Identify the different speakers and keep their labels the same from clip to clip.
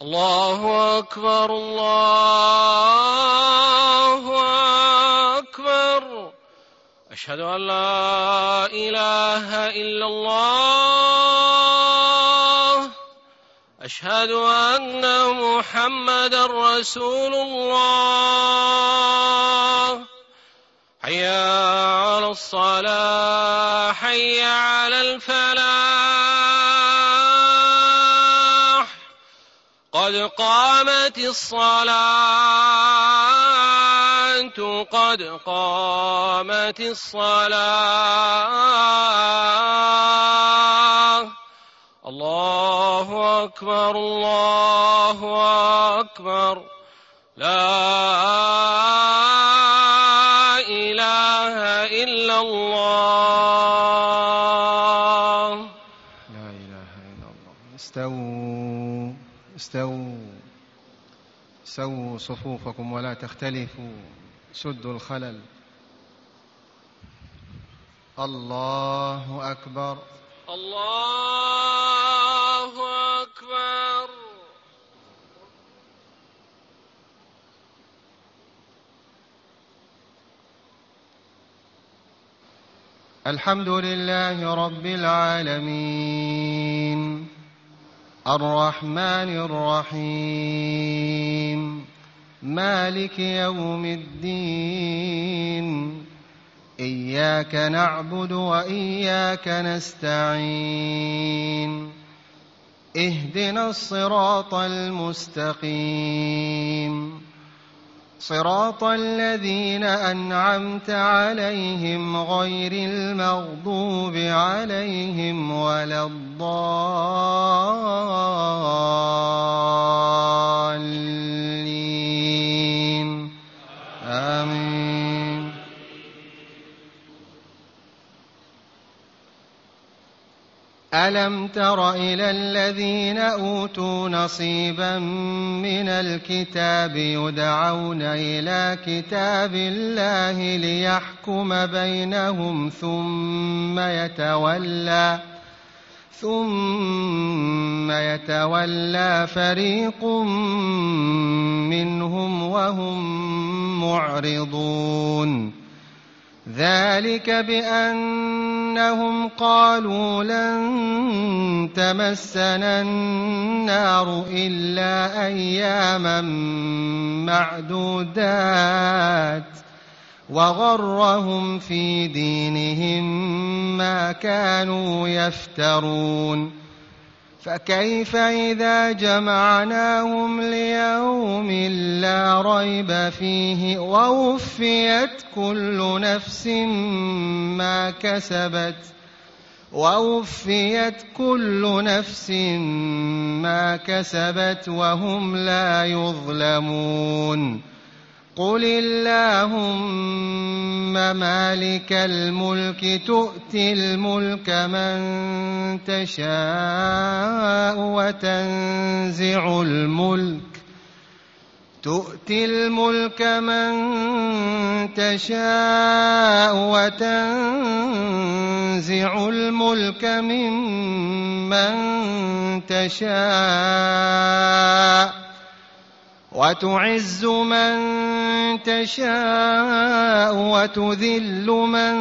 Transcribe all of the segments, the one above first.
Speaker 1: الله أكبر الله أكبر. أشهد أن لا إله إلا الله. أشهد أن محمدا رسول الله. حي على الصلاة حي على الفلاح. قد قامت الصلاة قد قامت الصلاة. الله أكبر الله أكبر. لا إله إلا الله.
Speaker 2: لا إله إلا الله. استووا استووا سووا صفوفكم ولا تختلفوا، سدوا الخلل. الله أكبر
Speaker 1: الله أكبر.
Speaker 2: الحمد لله رب العالمين الرحمن الرحيم مالك يوم الدين. إياك نعبد وإياك نستعين. اهدنا الصراط المستقيم، صراط الذين أنعمت عليهم غير المغضوب عليهم ولا الضالين. آمين. ألم تر إلى الذين أوتوا نصيبا من الكتاب يدعون إلى كتاب الله ليحكم بينهم ثم يتولى فريق منهم وهم معرضون. ذلك بأنهم قالوا لن تمسنا النار إلا أياما معدودات وغرهم في دينهم ما كانوا يفترون. فكيف إذا جمعناهم ليوم لا ريب فيه ووفيت كل نفس ما كسبت وهم لا يظلمون. قل اللهم مالك الملك تؤتي الملك من تشاء وتنزع الملك ممن تشاء وتعز من تشاء وتذل من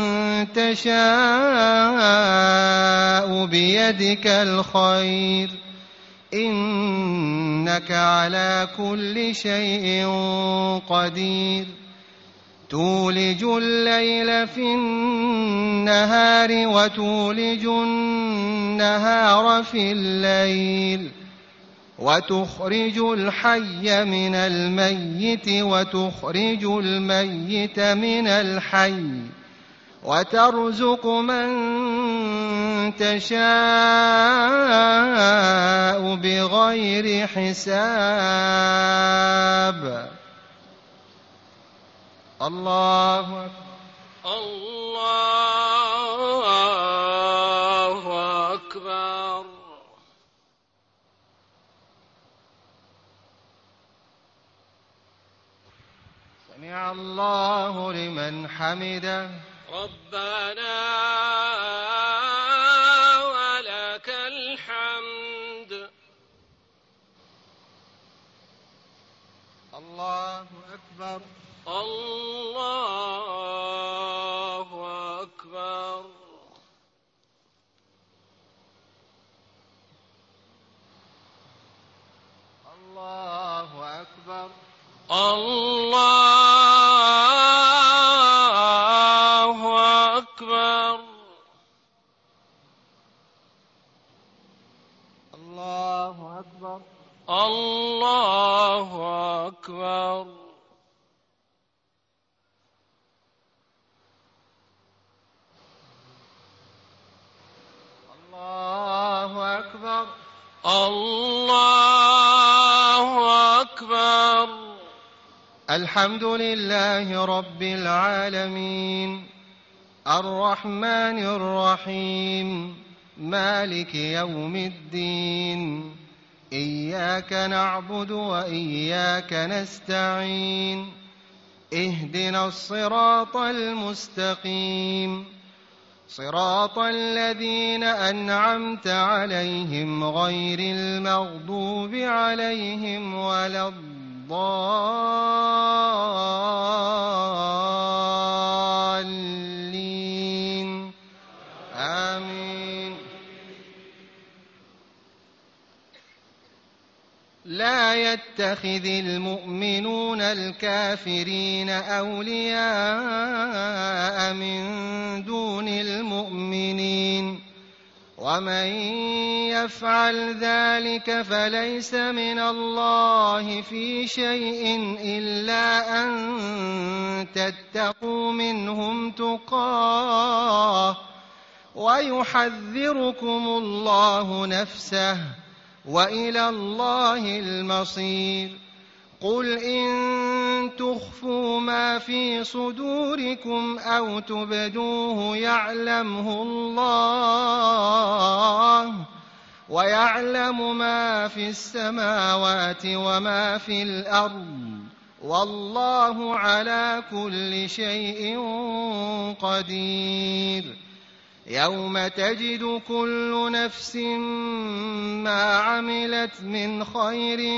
Speaker 2: تشاء بيدك الخير إنك على كل شيء قدير. تولج الليل في النهار وتولج النهار في الليل وتخرج الحي من الميت وتخرج الميت من الحي وترزق من تشاء بغير حساب. الله
Speaker 1: أكبر.
Speaker 2: سمع الله لمن حمده.
Speaker 1: ربنا ولك الحمد.
Speaker 2: الله أكبر.
Speaker 1: الله أكبر.
Speaker 2: الله أكبر.
Speaker 1: الله أكبر.
Speaker 2: الله أكبر.
Speaker 1: الله أكبر.
Speaker 2: الله أكبر.
Speaker 1: الله أكبر.
Speaker 2: الحمد لله رب العالمين الرحمن الرحيم مالك يوم الدين إياك نعبد وإياك نستعين اهدنا الصراط المستقيم صراط الذين أنعمت عليهم غير المغضوب عليهم ولا الضالين آمين. لا يتخذ المؤمنون الكافرين أولياء من دون المؤمنين ومن يفعل ذلك فليس من الله في شيء إلا أن تتقوا منهم تقاه ويحذركم الله نفسه وإلى الله المصير. قل إن تخفوا ما في صدوركم أو تبدوه يعلمه الله ويعلم ما في السماوات وما في الأرض والله على كل شيء قدير. يوم تجد كل نفس ما عملت من خير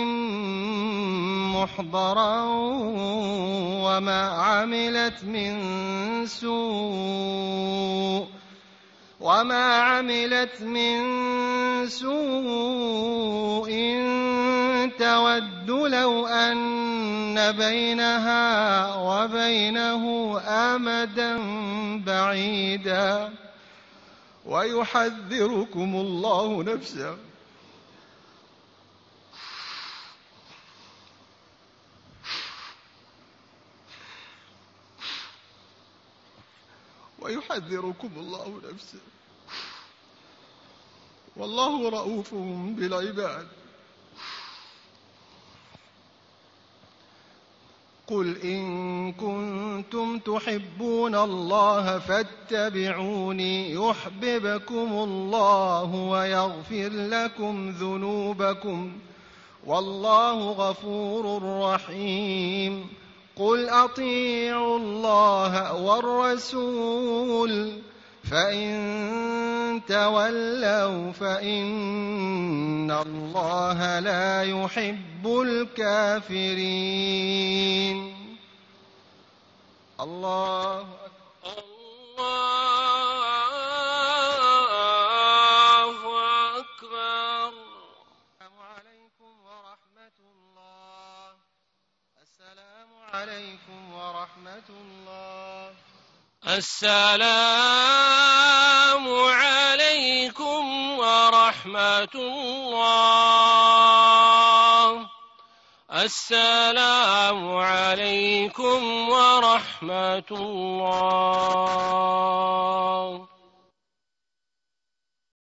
Speaker 2: محضرا وما عملت من سوء تود لو أن بينها وبينه أمدا بعيدا ويحذركم الله نفسه والله رؤوف بالعباد. قل إن كنتم تحبون الله فاتبعوني يحببكم الله ويغفر لكم ذنوبكم والله غفور رحيم. قل أطيعوا الله والرسول فإن تولوا فإن الله لا يحب الكافرين. الله أكبر.
Speaker 1: الله أكبر.
Speaker 2: السلام عليكم ورحمة الله.
Speaker 1: السلام عليكم ورحمة الله. السلام عليكم ورحمة الله.